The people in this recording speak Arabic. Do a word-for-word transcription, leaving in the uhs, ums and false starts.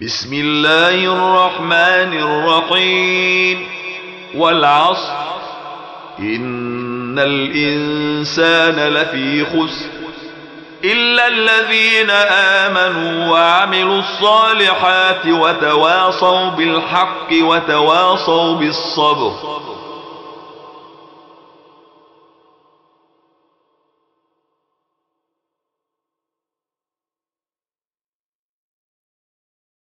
بسم الله الرحمن الرحيم والعصر إن الإنسان لفي خسر إلا الذين آمنوا وعملوا الصالحات وتواصوا بالحق وتواصوا بالصبر.